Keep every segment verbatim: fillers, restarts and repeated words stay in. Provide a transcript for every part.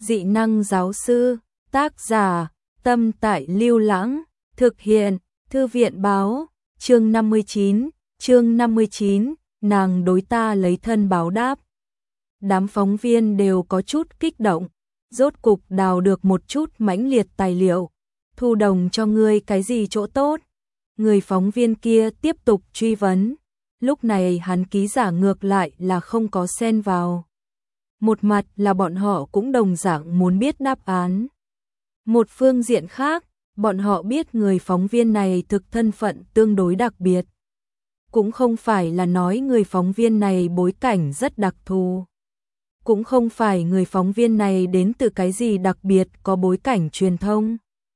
Dị năng giáo sư, tác giả, Tâm Tại Lưu Lãng, thực hiện, Thư viện báo, chương năm mươi chín, chương năm mươi chín, nàng đối ta lấy thân báo đáp. Đám phóng viên đều có chút kích động, rốt cục đào được một chút mãnh liệt tài liệu. Thu Đồng cho ngươi cái gì chỗ tốt? Người phóng viên kia tiếp tục truy vấn. Lúc này hắn ký giả ngược lại là không có xen vào. Một mặt là bọn họ cũng đồng dạng muốn biết đáp án. Một phương diện khác, bọn họ biết người phóng viên này thực thân phận tương đối đặc biệt. Cũng không phải là nói người phóng viên này bối cảnh rất đặc thù. Cũng không phải người phóng viên này đến từ cái gì đặc biệt có bối cảnh truyền thông.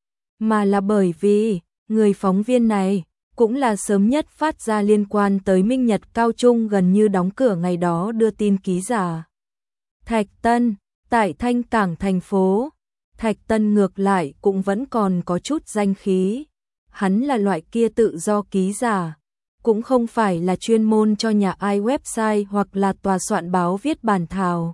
Mà là bởi vì, người phóng viên này cũng là sớm nhất phát ra liên quan tới Minh Nhật Cao Trung gần như đóng cửa ngày đó đưa tin ký giả. Thạch Tân, tại Thanh Cảng thành phố, Thạch Tân ngược lại cũng vẫn còn có chút danh khí. Hắn là loại kia tự do ký giả, cũng không phải là chuyên môn cho nhà ai website hoặc là tòa soạn báo viết bản thảo,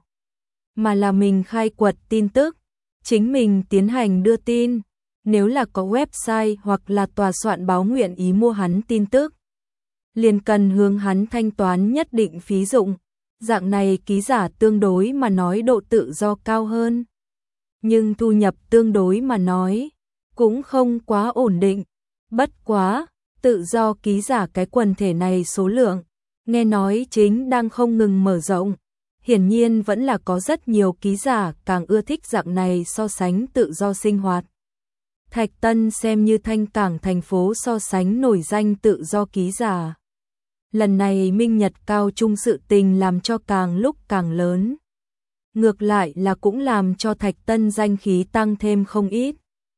mà là mình khai quật tin tức, chính mình tiến hành đưa tin. Nếu là có website hoặc là tòa soạn báo nguyện ý mua hắn tin tức, liền cần hướng hắn thanh toán nhất định phí dụng. Dạng này ký giả tương đối mà nói độ tự do cao hơn, nhưng thu nhập tương đối mà nói cũng không quá ổn định. Bất quá, tự do ký giả cái quần thể này số lượng, nghe nói chính đang không ngừng mở rộng. Hiển nhiên vẫn là có rất nhiều ký giả càng ưa thích dạng này so sánh tự do sinh hoạt. Thạch Tân xem như Thanh Cảng thành phố so sánh nổi danh tự do ký giả. Lần này Minh Nhật Cao Trung sự tình làm cho càng lúc càng lớn. Ngược lại là cũng làm cho Thạch Tân danh khí tăng thêm không ít.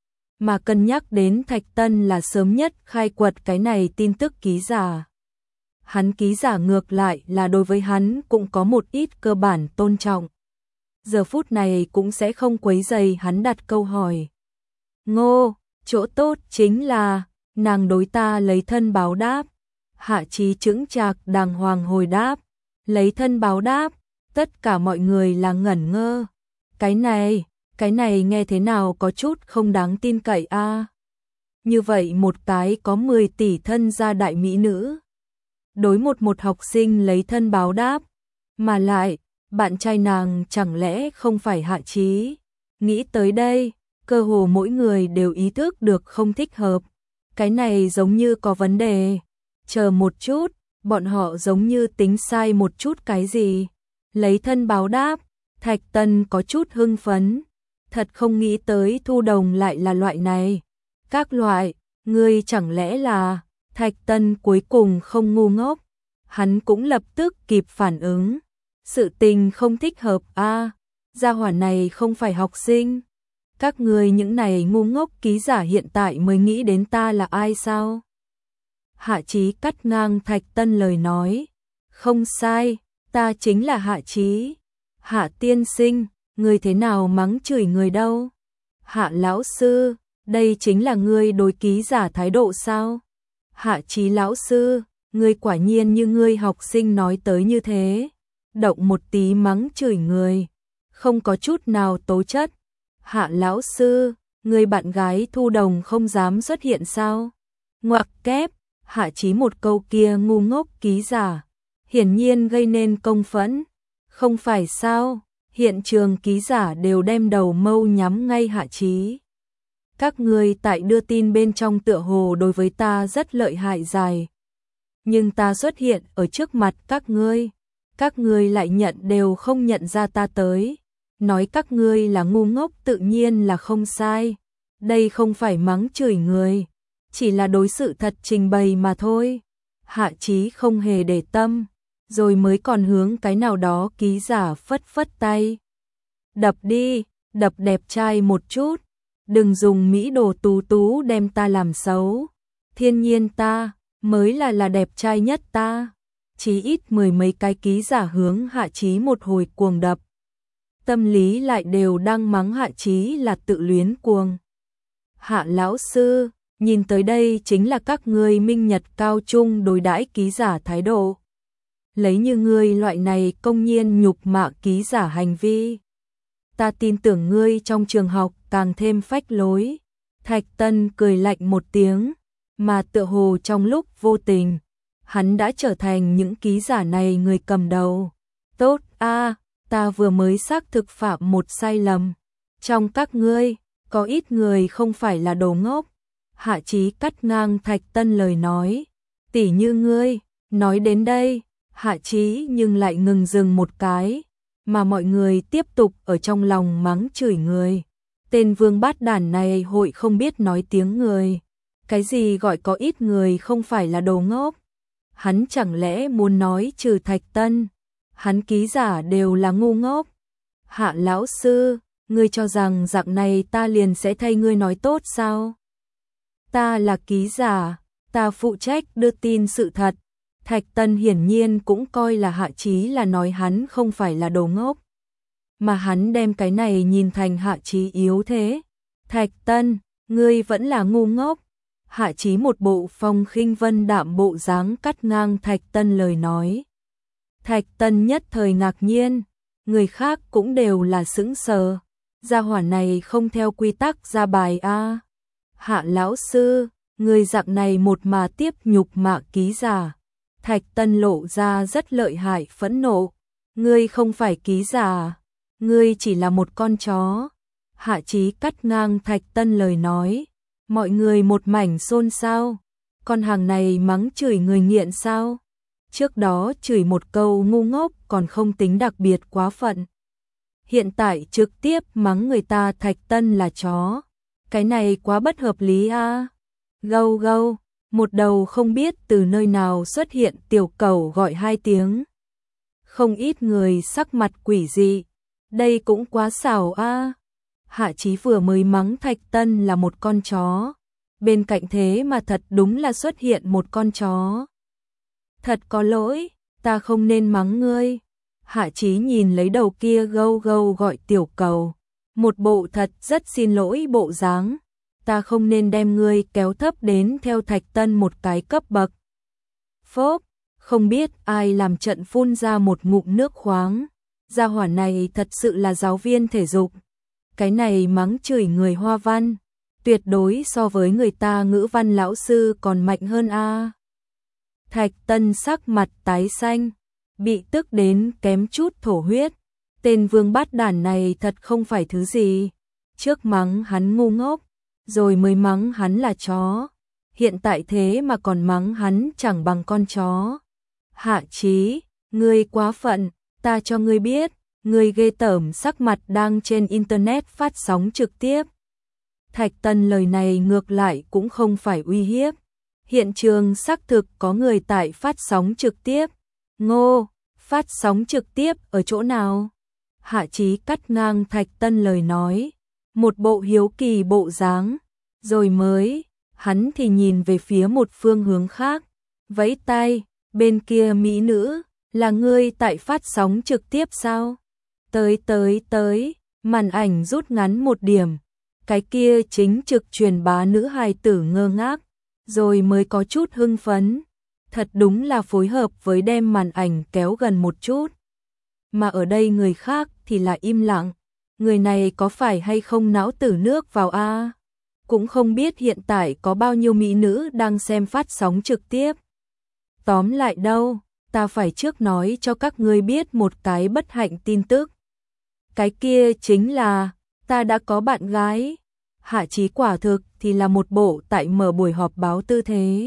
Mà cân nhắc đến Thạch Tân là sớm nhất khai quật cái này tin tức ký giả. Hắn ký giả ngược lại là đối với hắn cũng có một ít cơ bản tôn trọng. Giờ phút này cũng sẽ không quấy rầy hắn đặt câu hỏi. Ngô, chỗ tốt chính là, nàng đối ta lấy thân báo đáp. Hạ Chí chững chạc đàng hoàng hồi đáp, lấy thân báo đáp, tất cả mọi người là ngẩn ngơ. Cái này, cái này nghe thế nào có chút không đáng tin cậy a. À? Như vậy một cái có mười tỷ thân gia đại mỹ nữ, đối một một học sinh lấy thân báo đáp, mà lại, bạn trai nàng chẳng lẽ không phải Hạ Chí? Nghĩ tới đây, cơ hồ mỗi người đều ý thức được không thích hợp. Cái này giống như có vấn đề. Chờ một chút, bọn họ giống như tính sai một chút cái gì. Lấy thân báo đáp, Thạch Tân có chút hưng phấn. Thật không nghĩ tới Thu Đồng lại là loại này. Các loại, ngươi chẳng lẽ là... Thạch Tân cuối cùng không ngu ngốc. Hắn cũng lập tức kịp phản ứng. Sự tình không thích hợp a. À, gia hỏa này không phải học sinh. Các người những này ngu ngốc ký giả hiện tại mới nghĩ đến ta là ai sao? Hạ Chí cắt ngang Thạch Tân lời nói. Không sai, ta chính là Hạ Chí. Hạ tiên sinh, người thế nào mắng chửi người đâu? Hạ lão sư, đây chính là ngươi đối ký giả thái độ sao? Hạ Chí lão sư, ngươi quả nhiên như ngươi học sinh nói tới như thế. Động một tí mắng chửi người, không có chút nào tố chất. Hạ lão sư, người bạn gái Thu Đồng không dám xuất hiện sao? Ngoặc kép, Hạ Chí một câu kia ngu ngốc ký giả, hiển nhiên gây nên công phẫn. Không phải sao, hiện trường ký giả đều đem đầu mâu nhắm ngay Hạ Chí. Các ngươi tại đưa tin bên trong tựa hồ đối với ta rất lợi hại dài. Nhưng ta xuất hiện ở trước mặt các ngươi, các ngươi lại nhận đều không nhận ra ta tới. Nói các ngươi là ngu ngốc tự nhiên là không sai. Đây không phải mắng chửi người, chỉ là đối sự thật trình bày mà thôi. Hạ Chí không hề để tâm, rồi mới còn hướng cái nào đó ký giả phất phất tay. Đập đi, đập đẹp trai một chút, đừng dùng mỹ đồ tú tú đem ta làm xấu. Thiên nhiên ta, mới là là đẹp trai nhất ta. Chí ít mười mấy cái ký giả hướng Hạ Chí một hồi cuồng đập. Tâm lý lại đều đang mắng Hạ Chí là tự luyến cuồng. Hạ lão sư, nhìn tới đây chính là các ngươi Minh Nhật Cao Trung đối đãi ký giả thái độ. Lấy như ngươi loại này công nhiên nhục mạ ký giả hành vi. ta tin tưởng ngươi trong trường học càng thêm phách lối. Thạch Tân cười lạnh một tiếng, mà tựa hồ trong lúc vô tình, hắn đã trở thành những ký giả này người cầm đầu. Tốt a, ta vừa mới xác thực phạm một sai lầm. Trong các ngươi, có ít người không phải là đồ ngốc. Hạ Chí cắt ngang Thạch Tân lời nói. Tỉ như ngươi, nói đến đây, Hạ Chí nhưng lại ngừng dừng một cái, mà mọi người tiếp tục ở trong lòng mắng chửi người. Tên vương bát đản này hội không biết nói tiếng người. Cái gì gọi có ít người không phải là đồ ngốc? Hắn chẳng lẽ muốn nói trừ Thạch Tân, hắn ký giả đều là ngu ngốc? Hạ lão sư, ngươi cho rằng dạng này ta liền sẽ thay ngươi nói tốt sao? Ta là ký giả, ta phụ trách đưa tin sự thật. Thạch Tân hiển nhiên cũng coi là Hạ Chí là nói hắn không phải là đồ ngốc, mà hắn đem cái này nhìn thành Hạ Chí yếu thế. Thạch Tân, ngươi vẫn là ngu ngốc. Hạ Chí một bộ phong khinh vân đạm bộ dáng cắt ngang Thạch Tân lời nói. Thạch Tân nhất thời ngạc nhiên, người khác cũng đều là sững sờ. Gia hỏa này không theo quy tắc ra bài a. Hạ lão sư, người dạng này một mà tiếp nhục mạ ký giả. Thạch Tân lộ ra rất lợi hại phẫn nộ. Ngươi không phải ký giả, ngươi chỉ là một con chó. Hạ Chí cắt ngang Thạch Tân lời nói. Mọi người một mảnh xôn xao. Con hàng này mắng chửi người nghiện sao? Trước đó chửi một câu ngu ngốc còn không tính đặc biệt quá phận. Hiện tại trực tiếp mắng người ta Thạch Tân là chó. Cái này quá bất hợp lý a. À? Gâu gâu, một đầu không biết từ nơi nào xuất hiện tiểu cẩu gọi hai tiếng. Không ít người sắc mặt quỷ dị. Đây cũng quá xảo a. À? Hạ Chí vừa mới mắng Thạch Tân là một con chó. Bên cạnh thế mà thật đúng là xuất hiện một con chó. Thật có lỗi, ta không nên mắng ngươi. Hạ Chí nhìn lấy đầu kia gâu gâu gọi tiểu cầu. Một bộ thật rất xin lỗi bộ dáng. Ta không nên đem ngươi kéo thấp đến theo Thạch Tân một cái cấp bậc. Phốp, không biết ai làm trận phun ra một ngụm nước khoáng. Gia hỏa này thật sự là giáo viên thể dục. Cái này mắng chửi người Hoa văn, tuyệt đối so với người ta ngữ văn lão sư còn mạnh hơn a. Thạch Tân sắc mặt tái xanh, bị tức đến kém chút thổ huyết. Tên vương bát đản này thật không phải thứ gì. Trước mắng hắn ngu ngốc, rồi mới mắng hắn là chó. Hiện tại thế mà còn mắng hắn chẳng bằng con chó. Hạ Chí, ngươi quá phận, ta cho ngươi biết. Người ghê tởm sắc mặt đang trên internet phát sóng trực tiếp. Thạch Tân lời này ngược lại cũng không phải uy hiếp. Hiện trường xác thực có người tại phát sóng trực tiếp. Ngô, phát sóng trực tiếp ở chỗ nào? Hạ Chí cắt ngang Thạch Tân lời nói. Một bộ hiếu kỳ bộ dáng. Rồi mới, hắn thì nhìn về phía một phương hướng khác. Vẫy tay, bên kia mỹ nữ, là ngươi tại phát sóng trực tiếp sao? Tới tới tới, màn ảnh rút ngắn một điểm. Cái kia chính trực truyền bá nữ hài tử ngơ ngác, rồi mới có chút hưng phấn. Thật đúng là phối hợp với đem màn ảnh kéo gần một chút. Mà ở đây người khác thì là im lặng. Người này có phải hay không não tử nước vào a? Cũng không biết hiện tại có bao nhiêu mỹ nữ đang xem phát sóng trực tiếp. Tóm lại đâu, ta phải trước nói cho các ngươi biết một cái bất hạnh tin tức. Cái kia chính là, ta đã có bạn gái. Hạ Chí quả thực thì là một bộ tại mở buổi họp báo tư thế.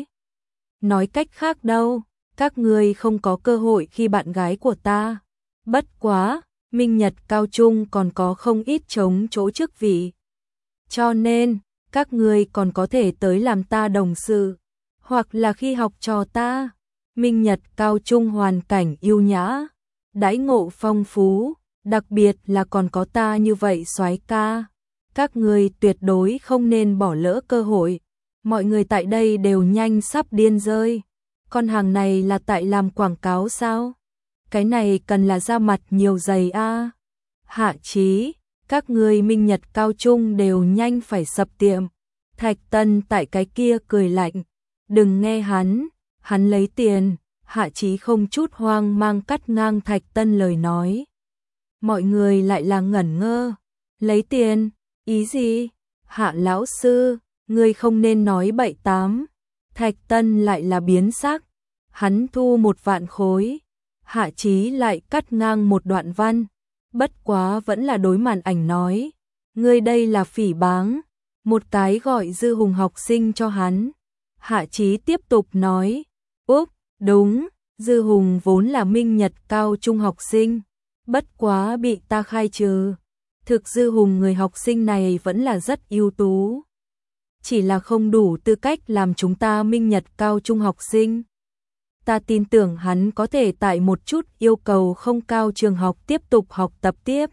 Nói cách khác đâu, các ngươi không có cơ hội khi bạn gái của ta. Bất quá, Minh Nhật Cao Trung còn có không ít trống chỗ chức vị. Cho nên, các ngươi còn có thể tới làm ta đồng sự, hoặc là khi học trò ta. Minh Nhật Cao Trung hoàn cảnh yêu nhã, đãi ngộ phong phú. Đặc biệt là còn có ta như vậy soái ca. Các người tuyệt đối không nên bỏ lỡ cơ hội. Mọi người tại đây đều nhanh sắp điên rơi. Con hàng này là tại làm quảng cáo sao? Cái này cần là ra mặt nhiều giày a. Hạ Chí, các người Minh Nhật Cao Trung đều nhanh phải sập tiệm. Thạch Tân tại cái kia cười lạnh. Đừng nghe hắn, hắn lấy tiền. Hạ Chí không chút hoang mang cắt ngang Thạch Tân lời nói. Mọi người lại là ngẩn ngơ. Lấy tiền, ý gì? Hạ lão sư, ngươi không nên nói bậy tám. Thạch Tân lại là biến sắc. Hắn thu một vạn khối. Hạ Chí lại cắt ngang một đoạn văn. Bất quá vẫn là đối màn ảnh nói. Ngươi đây là phỉ báng. Một cái gọi Dư Hùng học sinh cho hắn. Hạ Chí tiếp tục nói. Úp, đúng, Dư Hùng vốn là Minh Nhật cao trung học sinh. Bất quá bị ta khai trừ. Thực Dư Hùng người học sinh này vẫn là rất ưu tú. Chỉ là không đủ tư cách làm chúng ta Minh Nhật cao trung học sinh. Ta tin tưởng hắn có thể tại một chút yêu cầu không cao trường học tiếp tục học tập tiếp.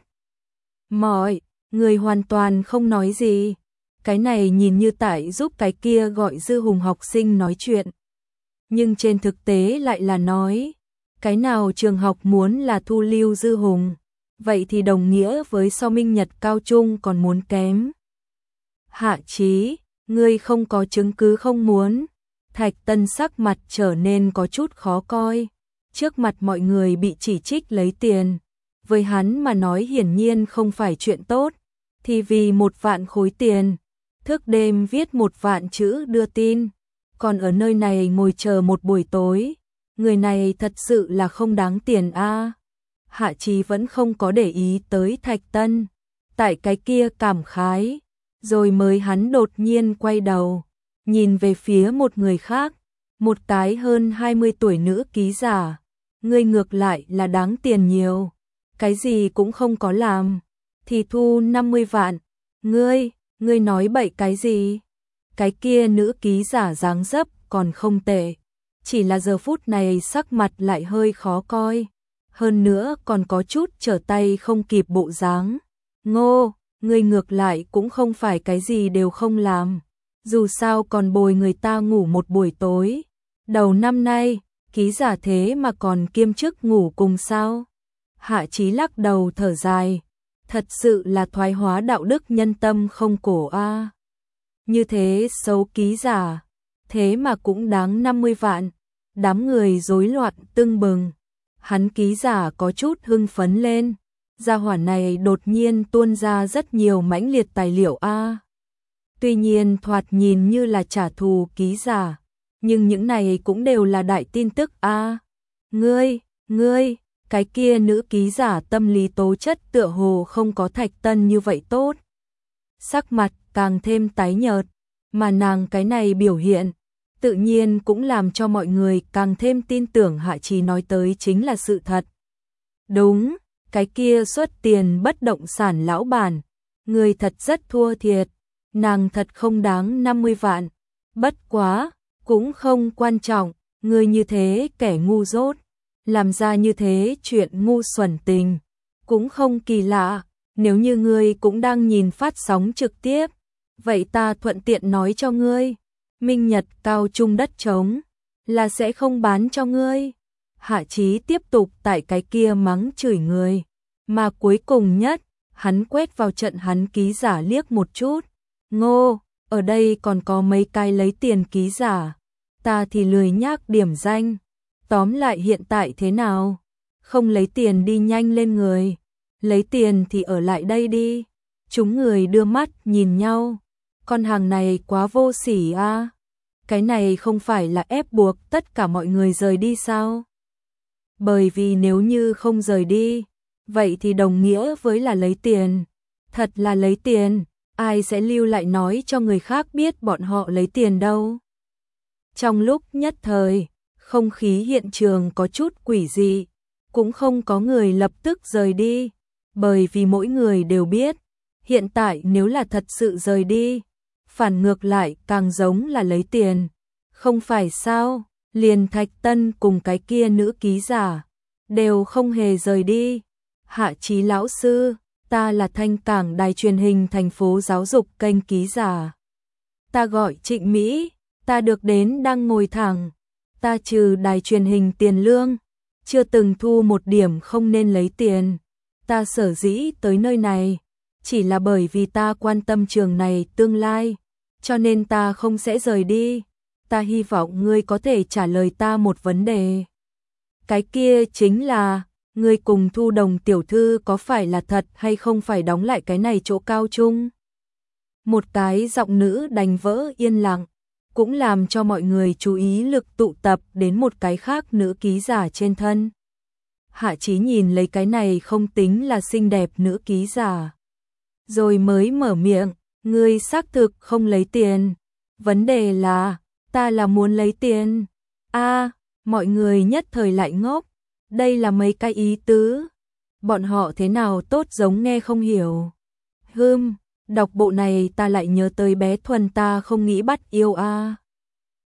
Mọi người hoàn toàn không nói gì. Cái này nhìn như tại giúp cái kia gọi Dư Hùng học sinh nói chuyện. Nhưng trên thực tế lại là nói. Cái nào trường học muốn là thu lưu Dư Hùng. Vậy thì đồng nghĩa với so Minh Nhật cao trung còn muốn kém. Hạ Chí, ngươi không có chứng cứ không muốn. Thạch Tân sắc mặt trở nên có chút khó coi. Trước mặt mọi người bị chỉ trích lấy tiền. Với hắn mà nói hiển nhiên không phải chuyện tốt. Thì vì một vạn khối tiền, thức đêm viết một vạn chữ đưa tin. Còn ở nơi này ngồi chờ một buổi tối. Người này thật sự là không đáng tiền a. Hạ Chí vẫn không có để ý tới Thạch Tân. Tại cái kia cảm khái. Rồi mới hắn đột nhiên quay đầu. Nhìn về phía một người khác. Một cái hơn hai mươi tuổi nữ ký giả. Ngươi ngược lại là đáng tiền nhiều. Cái gì cũng không có làm. Thì thu năm mươi vạn. Ngươi, ngươi nói bậy cái gì? Cái kia nữ ký giả dáng dấp còn không tệ. Chỉ là giờ phút này sắc mặt lại hơi khó coi. Hơn nữa còn có chút trở tay không kịp bộ dáng. Ngô, ngươi ngược lại cũng không phải cái gì đều không làm. Dù sao còn bồi người ta ngủ một buổi tối. Đầu năm nay, ký giả thế mà còn kiêm chức ngủ cùng sao? Hạ Chí lắc đầu thở dài. Thật sự là thoái hóa đạo đức nhân tâm không cổ a. Như thế xấu ký giả. Thế mà cũng đáng năm mươi vạn. Đám người rối loạn tưng bừng. Hắn ký giả có chút hưng phấn lên. Gia hỏa này đột nhiên tuôn ra rất nhiều mãnh liệt tài liệu a. Tuy nhiên thoạt nhìn như là trả thù ký giả, nhưng những này cũng đều là đại tin tức a. Ngươi, ngươi, cái kia nữ ký giả tâm lý tố chất tựa hồ không có Thạch Tân như vậy tốt. Sắc mặt càng thêm tái nhợt, mà nàng cái này biểu hiện, tự nhiên cũng làm cho mọi người càng thêm tin tưởng Hạ Chí nói tới chính là sự thật. Đúng, cái kia xuất tiền bất động sản lão bản, người thật rất thua thiệt. Nàng thật không đáng năm mươi vạn. Bất quá, cũng không quan trọng, người như thế kẻ ngu dốt, làm ra như thế chuyện ngu xuẩn tình, cũng không kỳ lạ. Nếu như ngươi cũng đang nhìn phát sóng trực tiếp, vậy ta thuận tiện nói cho ngươi, Minh Nhật cao trung đất trống là sẽ không bán cho ngươi. Hạ Chí tiếp tục tại cái kia mắng chửi người, mà cuối cùng nhất, hắn quét vào trận hắn ký giả liếc một chút. Ngô, ở đây còn có mấy cái lấy tiền ký giả, ta thì lười nhác điểm danh. Tóm lại hiện tại thế nào? Không lấy tiền đi nhanh lên người, lấy tiền thì ở lại đây đi. Chúng người đưa mắt nhìn nhau, con hàng này quá vô sỉ a. Cái này không phải là ép buộc tất cả mọi người rời đi sao? Bởi vì nếu như không rời đi, vậy thì đồng nghĩa với là lấy tiền. Thật là lấy tiền. Ai sẽ lưu lại nói cho người khác biết bọn họ lấy tiền đâu. Trong lúc nhất thời, không khí hiện trường có chút quỷ dị, cũng không có người lập tức rời đi, bởi vì mỗi người đều biết, hiện tại nếu là thật sự rời đi, phản ngược lại càng giống là lấy tiền. Không phải sao, liền Thạch Tân cùng cái kia nữ ký giả, đều không hề rời đi. Hạ Chí lão sư, ta là Thanh Cảng đài truyền hình thành phố giáo dục kênh ký giả. Ta gọi Trịnh Mỹ, ta được đến đang ngồi thẳng. Ta trừ đài truyền hình tiền lương, chưa từng thu một điểm không nên lấy tiền. Ta sở dĩ tới nơi này, chỉ là bởi vì ta quan tâm trường này tương lai, cho nên ta không sẽ rời đi. Ta hy vọng ngươi có thể trả lời ta một vấn đề. Cái kia chính là, ngươi cùng Thu Đồng tiểu thư có phải là thật hay không phải đóng lại cái này chỗ cao chung? Một cái giọng nữ đánh vỡ yên lặng, cũng làm cho mọi người chú ý lực tụ tập đến một cái khác nữ ký giả trên thân. Hạ Chí nhìn lấy cái này không tính là xinh đẹp nữ ký giả, rồi mới mở miệng, ngươi xác thực không lấy tiền. Vấn đề là, ta là muốn lấy tiền. A, mọi người nhất thời lại ngốc, đây là mấy cái ý tứ. Bọn họ thế nào tốt giống nghe không hiểu. Hừm, đọc bộ này ta lại nhớ tới bé Thuần ta không nghĩ bắt yêu a.